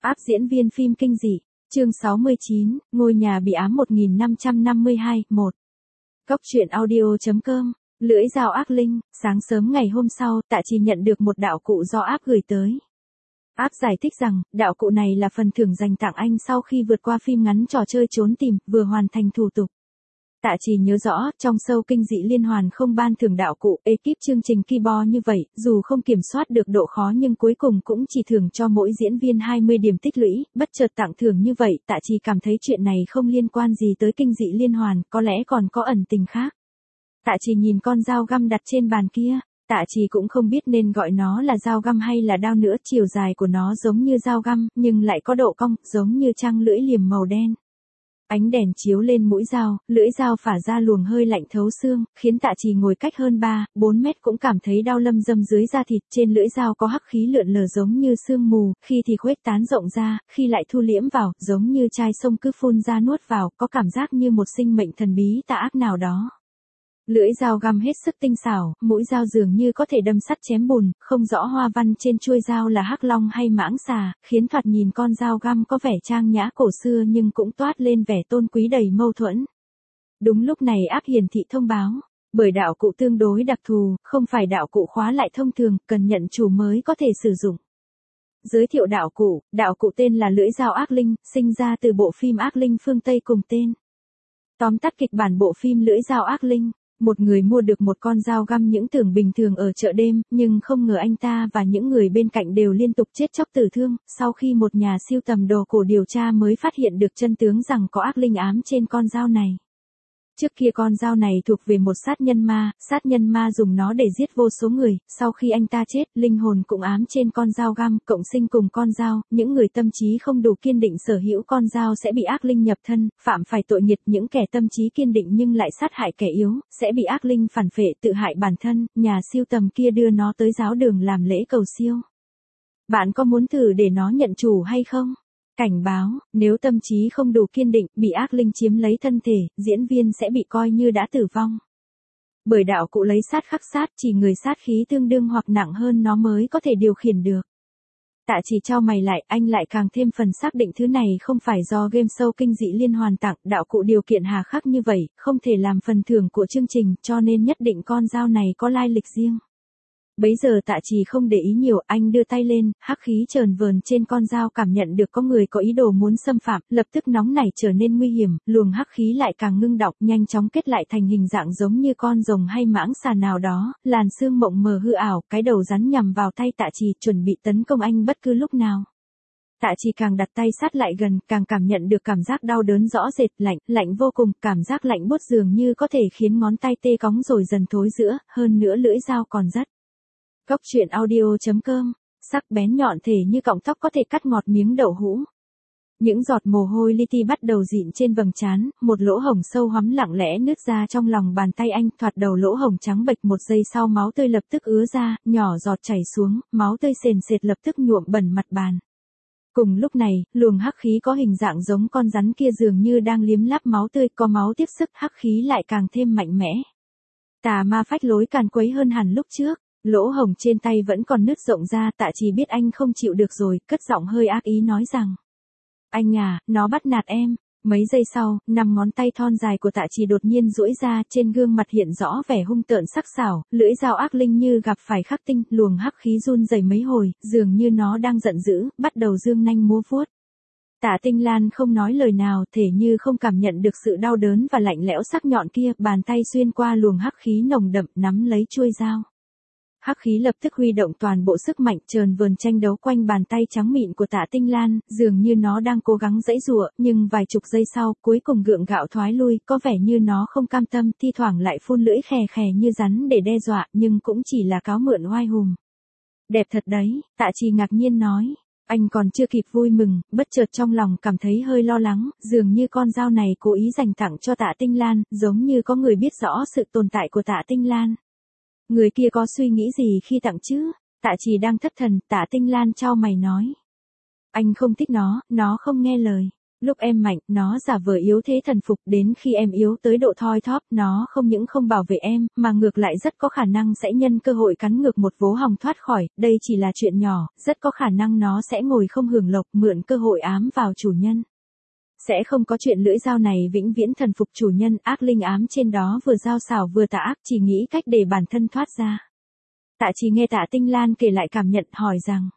Áp diễn viên phim kinh dị, chương 69, ngôi nhà bị ám 1552, 1. Cốc truyện audio.com, lưỡi dao ác linh. Sáng sớm ngày hôm sau, Tạ Trì nhận được một đạo cụ do Áp gửi tới. Áp giải thích rằng, đạo cụ này là phần thưởng dành tặng anh sau khi vượt qua phim ngắn trò chơi trốn tìm, vừa hoàn thành thủ tục. Tạ Trì nhớ rõ, trong show kinh dị liên hoàn không ban thưởng đạo cụ, ekip chương trình Keyboard như vậy, dù không kiểm soát được độ khó nhưng cuối cùng cũng chỉ thưởng cho mỗi diễn viên 20 điểm tích lũy, bất chợt tặng thưởng như vậy, Tạ Trì cảm thấy chuyện này không liên quan gì tới kinh dị liên hoàn, có lẽ còn có ẩn tình khác. Tạ Trì nhìn con dao găm đặt trên bàn kia, Tạ Trì cũng không biết nên gọi nó là dao găm hay là đao nữa, chiều dài của nó giống như dao găm, nhưng lại có độ cong, giống như trăng lưỡi liềm màu đen. Ánh đèn chiếu lên mũi dao, lưỡi dao phả ra luồng hơi lạnh thấu xương, khiến Tạ Trì ngồi cách hơn 3-4 mét cũng cảm thấy đau lâm dâm dưới da thịt. Trên lưỡi dao có hắc khí lượn lờ giống như sương mù, khi thì khuếch tán rộng ra, khi lại thu liễm vào, giống như chai sông cứ phun ra nuốt vào, có cảm giác như một sinh mệnh thần bí tà ác nào đó. Lưỡi dao găm hết sức tinh xảo, mũi dao dường như có thể đâm sắt chém bùn, không rõ hoa văn trên chuôi dao là hắc long hay mãng xà, khiến thoạt nhìn con dao găm có vẻ trang nhã cổ xưa nhưng cũng toát lên vẻ tôn quý đầy mâu thuẫn. Đúng lúc này Áp hiển thị thông báo, bởi đạo cụ tương đối đặc thù, không phải đạo cụ khóa lại thông thường, cần nhận chủ mới có thể sử dụng. Giới thiệu đạo cụ tên là lưỡi dao ác linh, sinh ra từ bộ phim Ác linh phương Tây cùng tên. Tóm tắt kịch bản bộ phim Lưỡi dao ác linh. Một người mua được một con dao găm những tưởng bình thường ở chợ đêm, nhưng không ngờ anh ta và những người bên cạnh đều liên tục chết chóc tử thương. Sau khi một nhà sưu tầm đồ cổ điều tra mới phát hiện được chân tướng rằng có ác linh ám trên con dao này. Trước kia con dao này thuộc về một sát nhân ma dùng nó để giết vô số người, sau khi anh ta chết, linh hồn cũng ám trên con dao găm, cộng sinh cùng con dao, những người tâm trí không đủ kiên định sở hữu con dao sẽ bị ác linh nhập thân, phạm phải tội nghiệt, những kẻ tâm trí kiên định nhưng lại sát hại kẻ yếu, sẽ bị ác linh phản phệ tự hại bản thân, nhà sưu tầm kia đưa nó tới giáo đường làm lễ cầu siêu. Bạn có muốn thử để nó nhận chủ hay không? Cảnh báo, nếu tâm trí không đủ kiên định, bị ác linh chiếm lấy thân thể, diễn viên sẽ bị coi như đã tử vong. Bởi đạo cụ lấy sát khắc sát, chỉ người sát khí tương đương hoặc nặng hơn nó mới có thể điều khiển được. Tạ Trì chau mày lại, anh lại càng thêm phần xác định thứ này không phải do game show kinh dị liên hoàn tặng, đạo cụ điều kiện hà khắc như vậy, không thể làm phần thưởng của chương trình, cho nên nhất định con dao này có lai lịch riêng. Bấy giờ Tạ Trì không để ý nhiều, anh đưa tay lên, hắc khí chờn vờn trên con dao cảm nhận được có người có ý đồ muốn xâm phạm, lập tức nóng nảy trở nên nguy hiểm, luồng hắc khí lại càng ngưng đọng, nhanh chóng kết lại thành hình dạng giống như con rồng hay mãng xà nào đó, làn sương mộng mờ hư ảo, cái đầu rắn nhằm vào tay Tạ Trì, chuẩn bị tấn công anh bất cứ lúc nào. Tạ Trì càng đặt tay sát lại gần, càng cảm nhận được cảm giác đau đớn rõ rệt, lạnh vô cùng, cảm giác lạnh buốt dường như có thể khiến ngón tay tê cóng rồi dần thối rữa, hơn nữa lưỡi dao còn rất. Cốc truyện audio.com, sắc bén nhọn thể như cọng tóc có thể cắt ngọt miếng đậu hũ. Những giọt mồ hôi li ti bắt đầu dịn trên vầng trán, một lỗ hổng sâu hoắm lặng lẽ nứt ra trong lòng bàn tay anh, thoạt đầu lỗ hổng trắng bệch, một giây sau máu tươi lập tức ứa ra, nhỏ giọt chảy xuống, máu tươi sền sệt lập tức nhuộm bẩn mặt bàn. Cùng lúc này, luồng hắc khí có hình dạng giống con rắn kia dường như đang liếm láp máu tươi, có máu tiếp sức, hắc khí lại càng thêm mạnh mẽ. Tà ma phách lối càn quấy hơn hẳn lúc trước. Lỗ hổng trên tay vẫn còn nứt rộng ra, Tạ Trì biết anh không chịu được rồi, cất giọng hơi ác ý nói rằng: Anh à, nó bắt nạt em. Mấy giây sau, 5 ngón tay thon dài của Tạ Trì đột nhiên duỗi ra, trên gương mặt hiện rõ vẻ hung tợn sắc sảo, lưỡi dao ác linh như gặp phải khắc tinh, luồng hắc khí run rẩy mấy hồi, dường như nó đang giận dữ, bắt đầu giương nanh múa vuốt. Tạ Tinh Lan không nói lời nào, thể như không cảm nhận được sự đau đớn và lạnh lẽo sắc nhọn kia, bàn tay xuyên qua luồng hắc khí nồng đậm, nắm lấy chuôi dao. Hắc khí lập tức huy động toàn bộ sức mạnh, chờn vờn tranh đấu quanh bàn tay trắng mịn của Tạ Tinh Lan, dường như nó đang cố gắng giãy giụa, nhưng vài chục giây sau, cuối cùng gượng gạo thoái lui, có vẻ như nó không cam tâm, thi thoảng lại phun lưỡi khè khè như rắn để đe dọa, nhưng cũng chỉ là cáo mượn oai hùng. Đẹp thật đấy, Tạ Trì ngạc nhiên nói. Anh còn chưa kịp vui mừng, bất chợt trong lòng cảm thấy hơi lo lắng, dường như con dao này cố ý dành tặng cho Tạ Tinh Lan, giống như có người biết rõ sự tồn tại của Tạ Tinh Lan. Người kia có suy nghĩ gì khi tặng chứ? Tạ Trì đang thất thần, Tạ Tinh Lan chau mày nói. Anh không thích nó không nghe lời. Lúc em mạnh, nó giả vờ yếu thế thần phục, đến khi em yếu tới độ thoi thóp, nó không những không bảo vệ em, mà ngược lại rất có khả năng sẽ nhân cơ hội cắn ngược một vố hòng thoát khỏi, đây chỉ là chuyện nhỏ, rất có khả năng nó sẽ ngồi không hưởng lộc, mượn cơ hội ám vào chủ nhân. Sẽ không có chuyện lưỡi dao này vĩnh viễn thần phục chủ nhân, ác linh ám trên đó vừa dao xảo vừa tà ác, chỉ nghĩ cách để bản thân thoát ra. Tạ Trì nghe Tạ Tinh Lan kể lại cảm nhận, hỏi rằng,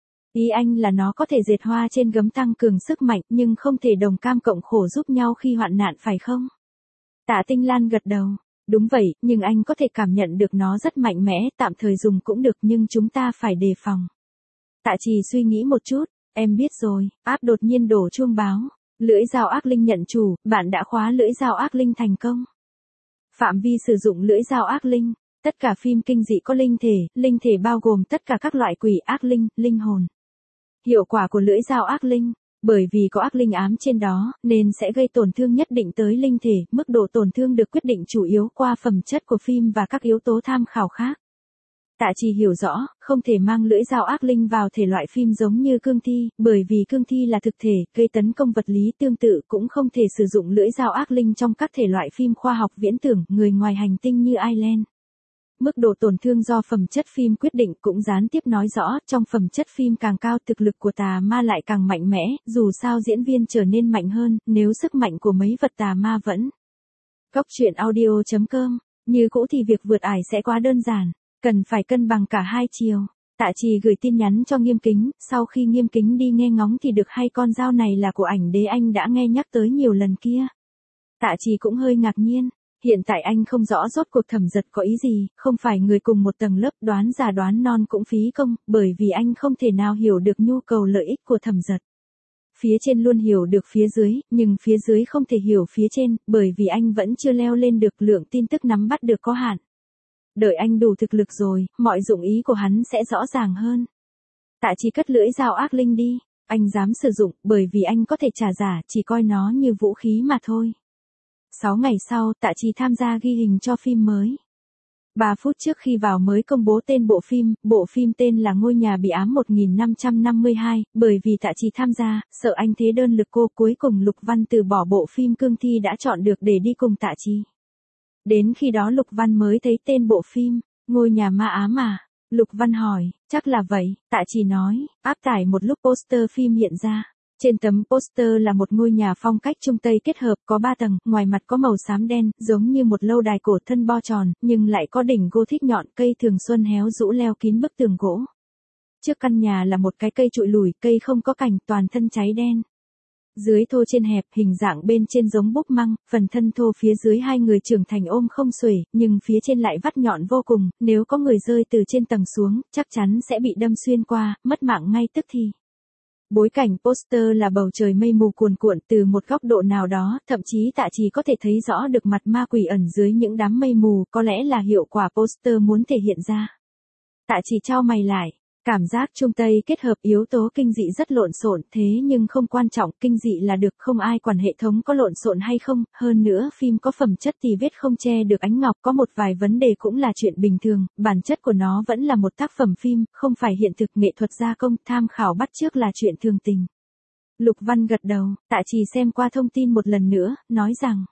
ý anh là nó có thể dệt hoa trên gấm tăng cường sức mạnh nhưng không thể đồng cam cộng khổ giúp nhau khi hoạn nạn phải không? Tạ Tinh Lan gật đầu, đúng vậy, nhưng anh có thể cảm nhận được nó rất mạnh mẽ, tạm thời dùng cũng được nhưng chúng ta phải đề phòng. Tạ Trì suy nghĩ một chút, em biết rồi, áp đột nhiên đổ chuông báo. Lưỡi dao ác linh nhận chủ, bạn đã khóa lưỡi dao ác linh thành công. Phạm vi sử dụng lưỡi dao ác linh. Tất cả phim kinh dị có linh thể bao gồm tất cả các loại quỷ ác linh, linh hồn. Hiệu quả của lưỡi dao ác linh, bởi vì có ác linh ám trên đó, nên sẽ gây tổn thương nhất định tới linh thể, mức độ tổn thương được quyết định chủ yếu qua phẩm chất của phim và các yếu tố tham khảo khác. Tạ Trì hiểu rõ, không thể mang lưỡi dao ác linh vào thể loại phim giống như cương thi, bởi vì cương thi là thực thể, gây tấn công vật lý tương tự, cũng không thể sử dụng lưỡi dao ác linh trong các thể loại phim khoa học viễn tưởng, người ngoài hành tinh như Island. Mức độ tổn thương do phẩm chất phim quyết định cũng gián tiếp nói rõ, trong phẩm chất phim càng cao thực lực của tà ma lại càng mạnh mẽ, dù sao diễn viên trở nên mạnh hơn, nếu sức mạnh của mấy vật tà ma vẫn. Góc truyện audio.com, như cũ thì việc vượt ải sẽ quá đơn giản. Cần phải cân bằng cả hai chiều. Tạ Trì gửi tin nhắn cho Nghiêm Kính, sau khi Nghiêm Kính đi nghe ngóng thì được hay con dao này là của ảnh đế anh đã nghe nhắc tới nhiều lần kia. Tạ Trì cũng hơi ngạc nhiên, hiện tại anh không rõ rốt cuộc Thẩm Dật có ý gì, không phải người cùng một tầng lớp, đoán già đoán non cũng phí công, bởi vì anh không thể nào hiểu được nhu cầu lợi ích của Thẩm Dật. Phía trên luôn hiểu được phía dưới, nhưng phía dưới không thể hiểu phía trên, bởi vì anh vẫn chưa leo lên được, lượng tin tức nắm bắt được có hạn. Đợi anh đủ thực lực rồi, mọi dụng ý của hắn sẽ rõ ràng hơn. Tạ Trì cất lưỡi dao ác linh đi, anh dám sử dụng, bởi vì anh có thể trả giả, chỉ coi nó như vũ khí mà thôi. 6 ngày sau, Tạ Trì tham gia ghi hình cho phim mới. 3 phút trước khi vào mới công bố tên bộ phim tên là Ngôi nhà bị ám 1552, bởi vì Tạ Trì tham gia, sợ anh thế đơn lực cô, cuối cùng Lục Văn từ bỏ bộ phim cương thi đã chọn được để đi cùng Tạ Trì. Đến khi đó Lục Văn mới thấy tên bộ phim, Ngôi nhà ma ám à? Lục Văn hỏi, chắc là vậy, Tạ Trì nói, áp tải một lúc poster phim hiện ra. Trên tấm poster là một ngôi nhà phong cách Trung Tây kết hợp, có 3 tầng, ngoài mặt có màu xám đen, giống như một lâu đài cổ thân bo tròn, nhưng lại có đỉnh Gothic nhọn, cây thường xuân héo rũ leo kín bức tường gỗ. Trước căn nhà là một cái cây trụi lủi, cây không có cành, toàn thân cháy đen. Dưới thô trên hẹp, hình dạng bên trên giống búp măng, phần thân thô phía dưới hai người trưởng thành ôm không xuể, nhưng phía trên lại vắt nhọn vô cùng, nếu có người rơi từ trên tầng xuống, chắc chắn sẽ bị đâm xuyên qua, mất mạng ngay tức thì. Bối cảnh poster là bầu trời mây mù cuồn cuộn, từ một góc độ nào đó, thậm chí Tạ Trì có thể thấy rõ được mặt ma quỷ ẩn dưới những đám mây mù, có lẽ là hiệu quả poster muốn thể hiện ra. Tạ Trì chau mày lại. Cảm giác Trung Tây kết hợp yếu tố kinh dị rất lộn xộn, thế nhưng không quan trọng, kinh dị là được, không ai quản hệ thống có lộn xộn hay không, hơn nữa phim có phẩm chất thì vết không che được ánh ngọc, có một vài vấn đề cũng là chuyện bình thường, bản chất của nó vẫn là một tác phẩm phim, không phải hiện thực, nghệ thuật gia công, tham khảo bắt chước là chuyện thường tình. Lục Văn gật đầu, Tạ Trì xem qua thông tin một lần nữa, nói rằng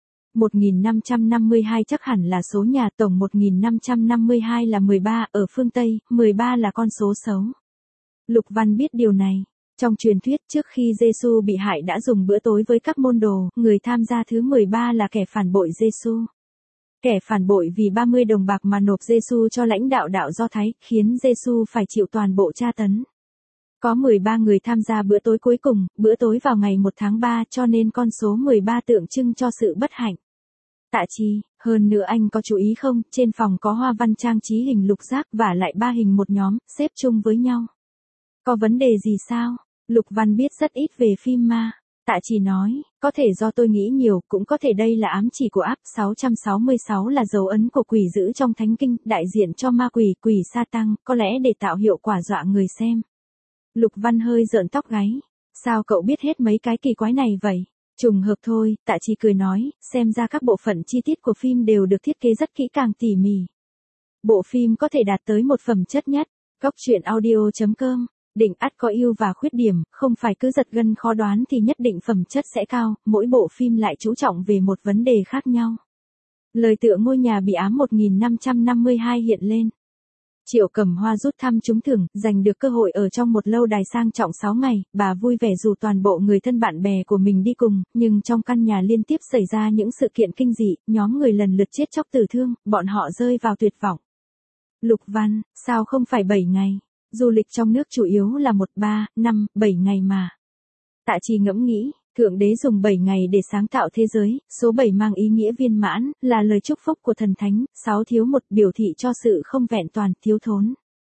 1552 chắc hẳn là số nhà, tổng 1552 là 13, ở phương Tây, 13 là con số xấu. Lục Văn biết điều này. Trong truyền thuyết trước khi Giêsu bị hại đã dùng bữa tối với các môn đồ, người tham gia thứ 13 là kẻ phản bội Giêsu. Kẻ phản bội vì 30 đồng bạc mà nộp Giêsu cho lãnh đạo đạo Do Thái, khiến Giêsu phải chịu toàn bộ tra tấn. Có 13 người tham gia bữa tối cuối cùng, bữa tối vào ngày 1 tháng 3, cho nên con số 13 tượng trưng cho sự bất hạnh. Tạ Trì, hơn nữa anh có chú ý không, trên phòng có hoa văn trang trí hình lục giác và lại 3 hình một nhóm, xếp chung với nhau. Có vấn đề gì sao? Lục Văn biết rất ít về phim ma. Tạ Trì nói, có thể do tôi nghĩ nhiều, cũng có thể đây là ám chỉ của áp 666 là dấu ấn của quỷ dữ trong thánh kinh, đại diện cho ma quỷ, quỷ sa tăng, có lẽ để tạo hiệu quả dọa người xem. Lục Văn hơi rợn tóc gáy. Sao cậu biết hết mấy cái kỳ quái này vậy? Trùng hợp thôi, Tạ Trì cười nói, xem ra các bộ phận chi tiết của phim đều được thiết kế rất kỹ càng tỉ mỉ. Bộ phim có thể đạt tới một phẩm chất nhất. Góc truyện audio.com định ắt có ưu và khuyết điểm, không phải cứ giật gân khó đoán thì nhất định phẩm chất sẽ cao, mỗi bộ phim lại chú trọng về một vấn đề khác nhau. Lời tựa ngôi nhà bị ám 1552 hiện lên. Triệu Cẩm Hoa rút thăm trúng thưởng, giành được cơ hội ở trong một lâu đài sang trọng 6 ngày, bà vui vẻ rủ toàn bộ người thân bạn bè của mình đi cùng, nhưng trong căn nhà liên tiếp xảy ra những sự kiện kinh dị, nhóm người lần lượt chết chóc tử thương, bọn họ rơi vào tuyệt vọng. Lục Văn, sao không phải 7 ngày? Du lịch trong nước chủ yếu là 1, 3, 5, 7 ngày mà. Tạ Trì ngẫm nghĩ, Thượng Đế dùng 7 ngày để sáng tạo thế giới, số 7 mang ý nghĩa viên mãn, là lời chúc phúc của thần thánh, 6 thiếu 1 biểu thị cho sự không vẹn toàn, thiếu thốn.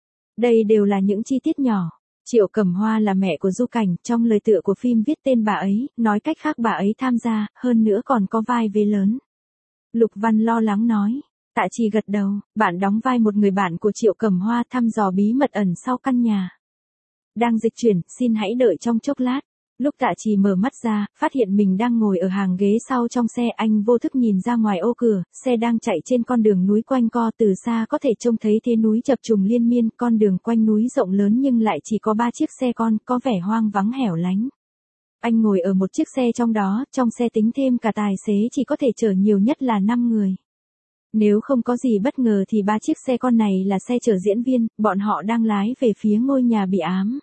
Đây đều là những chi tiết nhỏ. Triệu Cẩm Hoa là mẹ của Du Cảnh, trong lời tựa của phim viết tên bà ấy, nói cách khác bà ấy tham gia, hơn nữa còn có vai vế lớn. Lục Văn lo lắng nói. Tạ Trì gật đầu, bạn đóng vai một người bạn của Triệu Cẩm Hoa thăm dò bí mật ẩn sau căn nhà. Đang dịch chuyển, xin hãy đợi trong chốc lát. Lúc Tạ Trì mở mắt ra, phát hiện mình đang ngồi ở hàng ghế sau trong xe, anh vô thức nhìn ra ngoài ô cửa, xe đang chạy trên con đường núi quanh co, từ xa có thể trông thấy thế núi chập trùng liên miên, con đường quanh núi rộng lớn nhưng lại chỉ có 3 chiếc xe con, có vẻ hoang vắng hẻo lánh. Anh ngồi ở một chiếc xe trong đó, trong xe tính thêm cả tài xế chỉ có thể chở nhiều nhất là 5 người. Nếu không có gì bất ngờ thì 3 chiếc xe con này là xe chở diễn viên, bọn họ đang lái về phía ngôi nhà bị ám.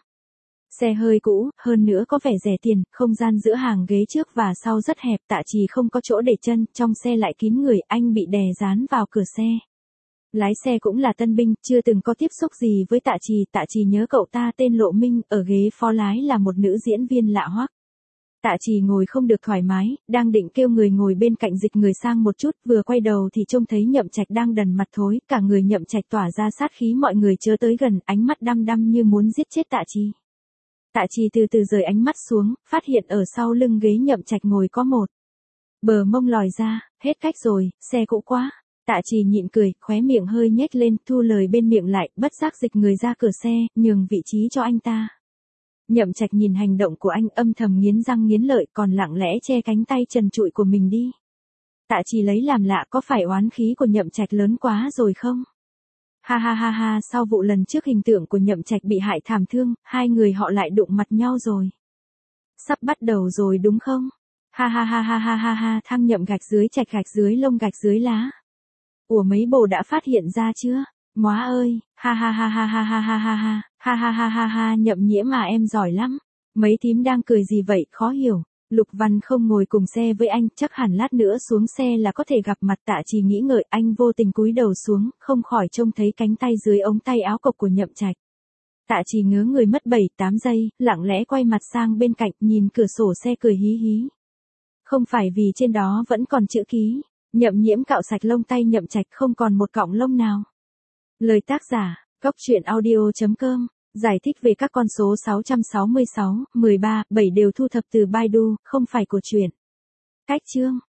Xe hơi cũ, hơn nữa có vẻ rẻ tiền, không gian giữa hàng ghế trước và sau rất hẹp, Tạ Trì không có chỗ để chân, trong xe lại kín người, anh bị đè dán vào cửa xe. Lái xe cũng là tân binh, chưa từng có tiếp xúc gì với Tạ Trì nhớ cậu ta tên Lộ Minh, ở ghế phó lái là một nữ diễn viên lạ hoắc. Tạ Trì ngồi không được thoải mái, đang định kêu người ngồi bên cạnh dịch người sang một chút, vừa quay đầu thì trông thấy Nhậm Trạch đang đần mặt thối, cả người Nhậm Trạch tỏa ra sát khí, mọi người chớ tới gần, ánh mắt đăm đăm như muốn giết chết Tạ Trì. Tạ Trì từ từ rời ánh mắt xuống, phát hiện ở sau lưng ghế Nhậm Trạch ngồi có một bờ mông lòi ra, hết cách rồi, xe cũ quá. Tạ Trì nhịn cười, khóe miệng hơi nhếch lên, thu lời bên miệng lại, bất giác dịch người ra cửa xe, nhường vị trí cho anh ta. Nhậm Trạch nhìn hành động của anh, âm thầm nghiến răng nghiến lợi, còn lặng lẽ che cánh tay trần trụi của mình đi. Tạ Trì lấy làm lạ, có phải oán khí của Nhậm Trạch lớn quá rồi không? Ha ha ha ha, sau vụ lần trước hình tượng của Nhậm Trạch bị hại thảm thương, hai người họ lại đụng mặt nhau rồi. Sắp bắt đầu rồi đúng không? Ha ha ha ha ha ha ha, thăng Nhậm gạch dưới Trạch gạch dưới lông gạch dưới lá. Ủa mấy bồ đã phát hiện ra chưa? Móa ơi, ha ha ha ha ha ha ha ha ha, ha ha ha ha ha, Nhậm Nhiễm mà em giỏi lắm. Mấy thím đang cười gì vậy, khó hiểu. Lục Văn không ngồi cùng xe với anh, chắc hẳn lát nữa xuống xe là có thể gặp mặt. Tạ Trì nghĩ ngợi, anh vô tình cúi đầu xuống, không khỏi trông thấy cánh tay dưới ống tay áo cộc của Nhậm Trạch. Tạ Trì ngớ người mất 7-8 giây, lặng lẽ quay mặt sang bên cạnh, nhìn cửa sổ xe cười hí hí. Không phải vì trên đó vẫn còn chữ ký, Nhậm Nhiễm cạo sạch lông tay Nhậm Trạch không còn một cọng lông nào. Lời tác giả, goctruyện audio.com. Giải thích về các con số 666, 13, 7 đều thu thập từ Baidu, không phải của truyện. Cách chương